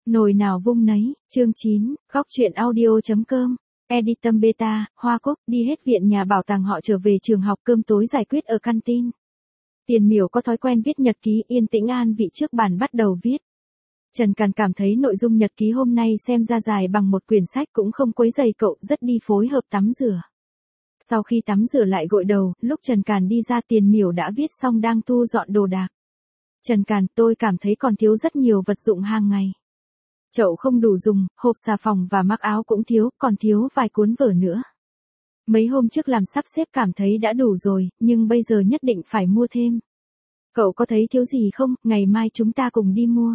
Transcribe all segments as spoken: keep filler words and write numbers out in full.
Nồi nào vung nấy, chương chín, góc truyện audio.com, Editum Beta, Hoa Cúc, đi hết viện nhà bảo tàng họ trở về trường học cơm tối giải quyết ở canteen. Tiền Miểu có thói quen viết nhật ký yên tĩnh an vị trước bàn bắt đầu viết. Trần Càn cảm thấy nội dung nhật ký hôm nay xem ra dài bằng một quyển sách cũng không quấy rầy cậu, rất đi phối hợp tắm rửa. Sau khi tắm rửa lại gội đầu, lúc Trần Càn đi ra Tiền Miểu đã viết xong đang thu dọn đồ đạc. Trần Càn, tôi cảm thấy còn thiếu rất nhiều vật dụng hàng ngày. Chậu không đủ dùng, hộp xà phòng và mắc áo cũng thiếu, còn thiếu vài cuốn vở nữa. Mấy hôm trước làm sắp xếp cảm thấy đã đủ rồi, nhưng bây giờ nhất định phải mua thêm. Cậu có thấy thiếu gì không, ngày mai chúng ta cùng đi mua.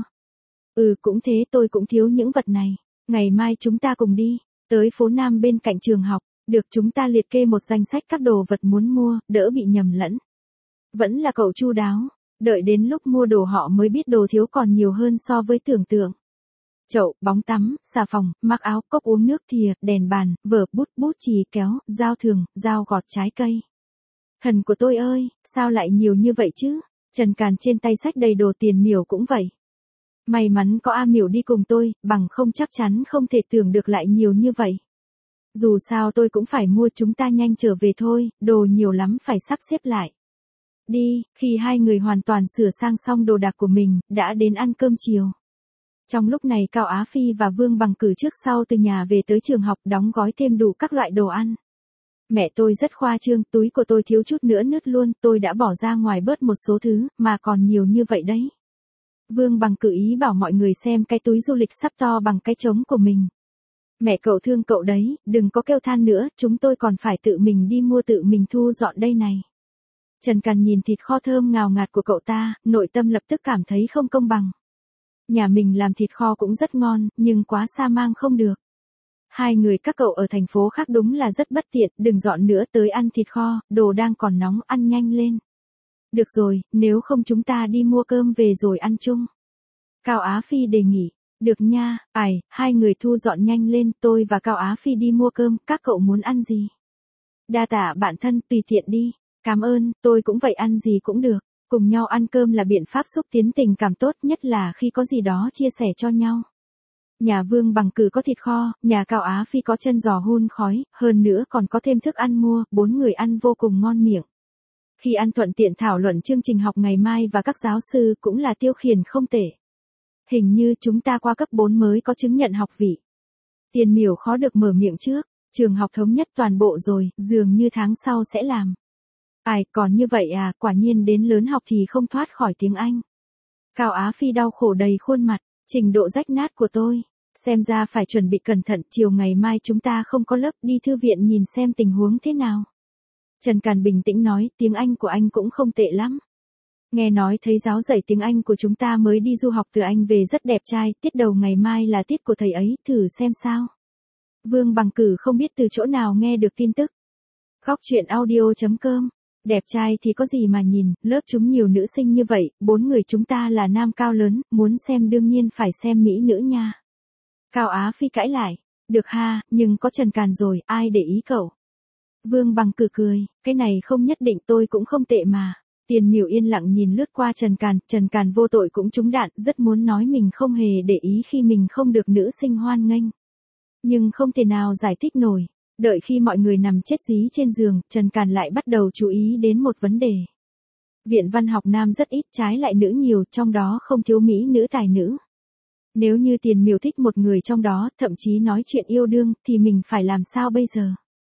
Ừ cũng thế, tôi cũng thiếu những vật này. Ngày mai chúng ta cùng đi, tới phố Nam bên cạnh trường học, được chúng ta liệt kê một danh sách các đồ vật muốn mua, đỡ bị nhầm lẫn. Vẫn là cậu chu đáo, đợi đến lúc mua đồ họ mới biết đồ thiếu còn nhiều hơn so với tưởng tượng. Chậu, bóng tắm, xà phòng, mắc áo, cốc uống nước thìa, đèn bàn, vở, bút, bút chì kéo, dao thường, dao gọt trái cây. Thần của tôi ơi, sao lại nhiều như vậy chứ? Trần Càn trên tay sách đầy đồ. Tiền Miểu cũng vậy. May mắn có A Miểu đi cùng tôi, bằng không chắc chắn không thể tưởng được lại nhiều như vậy. Dù sao tôi cũng phải mua, chúng ta nhanh trở về thôi, đồ nhiều lắm phải sắp xếp lại. Đi, khi hai người hoàn toàn sửa sang xong đồ đạc của mình, đã đến ăn cơm chiều. Trong lúc này Cao Á Phi và Vương Bằng Cử trước sau từ nhà về tới trường học đóng gói thêm đủ các loại đồ ăn. Mẹ tôi rất khoa trương, túi của tôi thiếu chút nữa nứt luôn, tôi đã bỏ ra ngoài bớt một số thứ, mà còn nhiều như vậy đấy. Vương Bằng Cử ý bảo mọi người xem cái túi du lịch sắp to bằng cái trống của mình. Mẹ cậu thương cậu đấy, đừng có kêu than nữa, chúng tôi còn phải tự mình đi mua tự mình thu dọn đây này. Trần Càn nhìn thịt kho thơm ngào ngạt của cậu ta, nội tâm lập tức cảm thấy không công bằng. Nhà mình làm thịt kho cũng rất ngon, nhưng quá xa mang không được. Hai người các cậu ở thành phố khác đúng là rất bất tiện, đừng dọn nữa tới ăn thịt kho, đồ đang còn nóng, ăn nhanh lên. Được rồi, nếu không chúng ta đi mua cơm về rồi ăn chung. Cao Á Phi đề nghị, được nha, ải, hai người thu dọn nhanh lên, tôi và Cao Á Phi đi mua cơm, các cậu muốn ăn gì? Đa tạ bạn thân, tùy tiện đi, cảm ơn, tôi cũng vậy, ăn gì cũng được. Cùng nhau ăn cơm là biện pháp xúc tiến tình cảm tốt nhất là khi có gì đó chia sẻ cho nhau. Nhà Vương Bằng Cử có thịt kho, nhà Cao Á Phi có chân giò hun khói, hơn nữa còn có thêm thức ăn mua, bốn người ăn vô cùng ngon miệng. Khi ăn thuận tiện thảo luận chương trình học ngày mai và các giáo sư cũng là tiêu khiển không tệ. Hình như chúng ta qua cấp bốn mới có chứng nhận học vị. Tiền Miểu khó được mở miệng trước, trường học thống nhất toàn bộ rồi, dường như tháng sau sẽ làm. Ai, còn như vậy à, quả nhiên đến lớn học thì không thoát khỏi tiếng Anh. Cao Á Phi đau khổ đầy khuôn mặt, trình độ rách nát của tôi. Xem ra phải chuẩn bị cẩn thận, chiều ngày mai chúng ta không có lớp, đi thư viện nhìn xem tình huống thế nào. Trần Càn bình tĩnh nói, tiếng Anh của anh cũng không tệ lắm. Nghe nói thấy giáo dạy tiếng Anh của chúng ta mới đi du học từ Anh về rất đẹp trai, tiết đầu ngày mai là tiết của thầy ấy, thử xem sao. Vương Bằng Cử không biết từ chỗ nào nghe được tin tức. Góc truyện audio.com, đẹp trai thì có gì mà nhìn, lớp chúng nhiều nữ sinh như vậy, bốn người chúng ta là nam cao lớn, muốn xem đương nhiên phải xem mỹ nữ nha. Cao Á Phi cãi lại, được ha, nhưng có Trần Càn rồi, ai để ý cậu. Vương Bằng Cử cười, cái này không nhất định, tôi cũng không tệ mà. Tiền Miểu yên lặng nhìn lướt qua Trần Càn, Trần Càn vô tội cũng trúng đạn, rất muốn nói mình không hề để ý khi mình không được nữ sinh hoan nghênh. Nhưng không thể nào giải thích nổi. Đợi khi mọi người nằm chết dí trên giường, Trần Càn lại bắt đầu chú ý đến một vấn đề. Viện văn học nam rất ít, trái lại nữ nhiều, trong đó không thiếu mỹ nữ tài nữ. Nếu như Tiền Miểu thích một người trong đó, thậm chí nói chuyện yêu đương, thì mình phải làm sao bây giờ?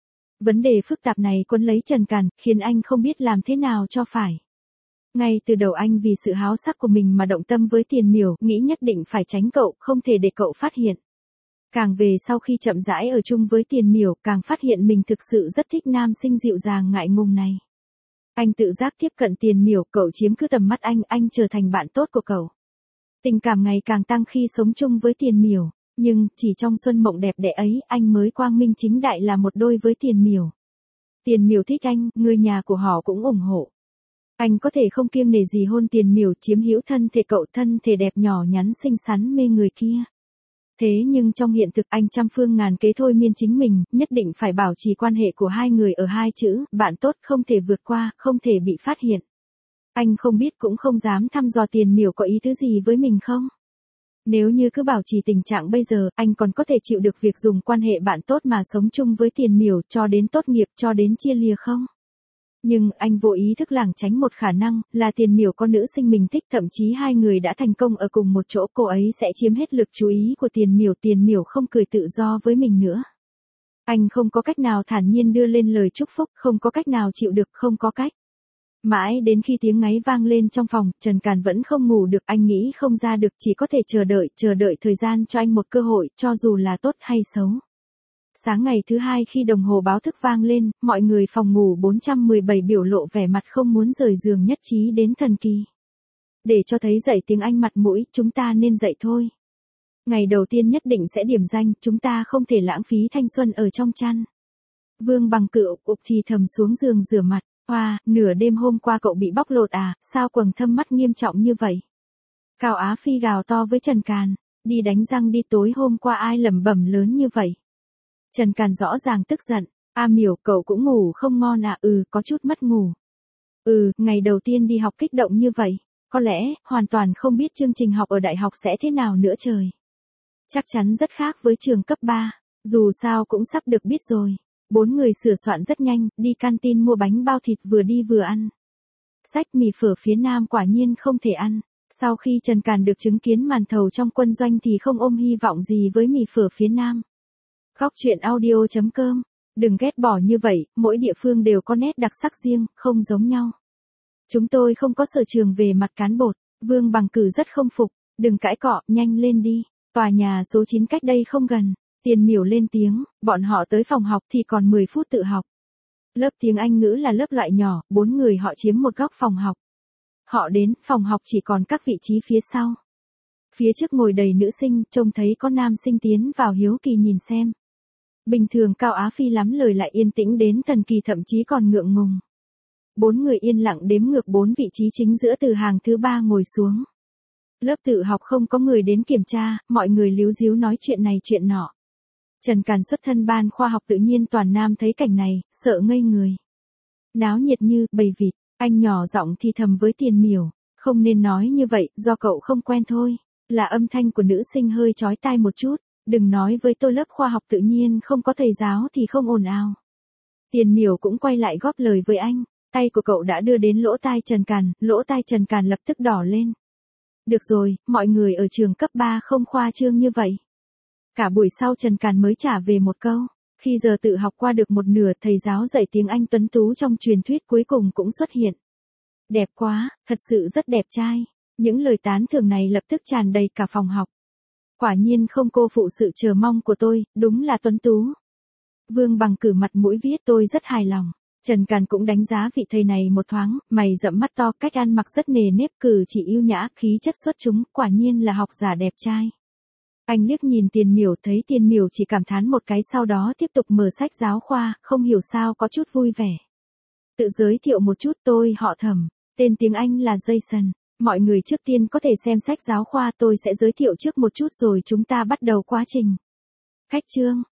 Vấn đề phức tạp này quấn lấy Trần Càn, khiến anh không biết làm thế nào cho phải. Ngay từ đầu anh vì sự háo sắc của mình mà động tâm với Tiền Miểu, nghĩ nhất định phải tránh cậu, không thể để cậu phát hiện. Càng về sau khi chậm rãi ở chung với Tiền Miểu, càng phát hiện mình thực sự rất thích nam sinh dịu dàng ngại ngùng này. Anh tự giác tiếp cận Tiền Miểu, cậu chiếm cứ tầm mắt anh, anh trở thành bạn tốt của cậu. Tình cảm ngày càng tăng khi sống chung với Tiền Miểu, nhưng chỉ trong xuân mộng đẹp đẽ ấy, anh mới quang minh chính đại là một đôi với Tiền Miểu. Tiền Miểu thích anh, người nhà của họ cũng ủng hộ. Anh có thể không kiêng nể gì hôn Tiền Miểu, chiếm hữu thân thể cậu, thân thể đẹp nhỏ nhắn xinh xắn mê người kia. Thế nhưng trong hiện thực anh trăm phương ngàn kế thôi miên chính mình, nhất định phải bảo trì quan hệ của hai người ở hai chữ, bạn tốt, không thể vượt qua, không thể bị phát hiện. Anh không biết cũng không dám thăm dò Tiền Miểu có ý tứ gì với mình không. Nếu như cứ bảo trì tình trạng bây giờ, anh còn có thể chịu được việc dùng quan hệ bạn tốt mà sống chung với Tiền Miểu cho đến tốt nghiệp cho đến chia lìa không? Nhưng anh vô ý thức lảng tránh một khả năng là Tiền Miểu có nữ sinh mình thích, thậm chí hai người đã thành công ở cùng một chỗ, cô ấy sẽ chiếm hết lực chú ý của Tiền Miểu, Tiền Miểu không cười tự do với mình nữa. Anh không có cách nào thản nhiên đưa lên lời chúc phúc, không có cách nào chịu được, không có cách. Mãi đến khi tiếng ngáy vang lên trong phòng, Trần Càn vẫn không ngủ được, anh nghĩ không ra được, chỉ có thể chờ đợi, chờ đợi thời gian cho anh một cơ hội, cho dù là tốt hay xấu. Sáng ngày thứ hai khi đồng hồ báo thức vang lên, mọi người phòng ngủ bốn trăm mười bảy biểu lộ vẻ mặt không muốn rời giường, nhất trí đến thần kỳ. Để cho thấy dậy tiếng Anh mặt mũi, chúng ta nên dậy thôi. Ngày đầu tiên nhất định sẽ điểm danh, chúng ta không thể lãng phí thanh xuân ở trong chăn. Vương Bằng Cự ục thì thầm xuống giường rửa mặt. Hoa, nửa đêm hôm qua cậu bị bóc lột à, sao quầng thâm mắt nghiêm trọng như vậy? Cao Á Phi gào to với Trần Càn, đi đánh răng đi, tối hôm qua ai lẩm bẩm lớn như vậy? Trần Càn rõ ràng tức giận, A Miểu cậu cũng ngủ không ngon à, ừ, có chút mất ngủ. Ừ, ngày đầu tiên đi học kích động như vậy, có lẽ, hoàn toàn không biết chương trình học ở đại học sẽ thế nào nữa trời. Chắc chắn rất khác với trường cấp ba, dù sao cũng sắp được biết rồi. Bốn người sửa soạn rất nhanh, đi canteen mua bánh bao thịt vừa đi vừa ăn. Xách mì phở phía Nam quả nhiên không thể ăn. Sau khi Trần Càn được chứng kiến màn thầu trong quân doanh thì không ôm hy vọng gì với mì phở phía Nam. Góc truyện audio chấm com. Đừng ghét bỏ như vậy, mỗi địa phương đều có nét đặc sắc riêng, không giống nhau. Chúng tôi không có sở trường về mặt cán bột. Vương Bằng Cử rất không phục. Đừng cãi cọ, nhanh lên đi. Tòa nhà số chín cách đây không gần. Tiền Miểu lên tiếng, bọn họ tới phòng học thì còn mười phút tự học. Lớp tiếng Anh ngữ là lớp loại nhỏ, bốn người họ chiếm một góc phòng học. Họ đến, phòng học chỉ còn các vị trí phía sau. Phía trước ngồi đầy nữ sinh, trông thấy có nam sinh tiến vào hiếu kỳ nhìn xem. Bình thường Cao Á Phi lắm lời lại yên tĩnh đến thần kỳ, thậm chí còn ngượng ngùng. Bốn người yên lặng đếm ngược bốn vị trí chính giữa từ hàng thứ ba ngồi xuống. Lớp tự học không có người đến kiểm tra, mọi người líu díu nói chuyện này chuyện nọ. Trần Càn xuất thân ban khoa học tự nhiên toàn Nam thấy cảnh này, sợ ngây người. Náo nhiệt như bầy vịt, anh nhỏ giọng thì thầm với Tiền Miểu, không nên nói như vậy, do cậu không quen thôi. Là âm thanh của nữ sinh hơi chói tai một chút, đừng nói với tôi lớp khoa học tự nhiên không có thầy giáo thì không ồn ào. Tiền Miểu cũng quay lại góp lời với anh, tay của cậu đã đưa đến lỗ tai Trần Càn, lỗ tai Trần Càn lập tức đỏ lên. Được rồi, mọi người ở trường cấp ba không khoa trương như vậy. Cả buổi sau Trần Càn mới trả về một câu, khi giờ tự học qua được một nửa, thầy giáo dạy tiếng Anh tuấn tú trong truyền thuyết cuối cùng cũng xuất hiện. Đẹp quá, thật sự rất đẹp trai. Những lời tán thưởng này lập tức tràn đầy cả phòng học. Quả nhiên không cô phụ sự chờ mong của tôi, đúng là tuấn tú. Vương Bằng Cử mặt mũi viết tôi rất hài lòng. Trần Càn cũng đánh giá vị thầy này một thoáng, mày rậm mắt to, cách ăn mặc rất nề nếp, cử chỉ yêu nhã, khí chất xuất chúng, quả nhiên là học giả đẹp trai. Anh liếc nhìn Tiền Miểu, thấy Tiền Miểu chỉ cảm thán một cái, sau đó tiếp tục mở sách giáo khoa, không hiểu sao có chút vui vẻ. Tự giới thiệu một chút, tôi họ Thẩm, tên tiếng Anh là Jason. Mọi người trước tiên có thể xem sách giáo khoa, tôi sẽ giới thiệu trước một chút rồi chúng ta bắt đầu quá trình. Khách chương,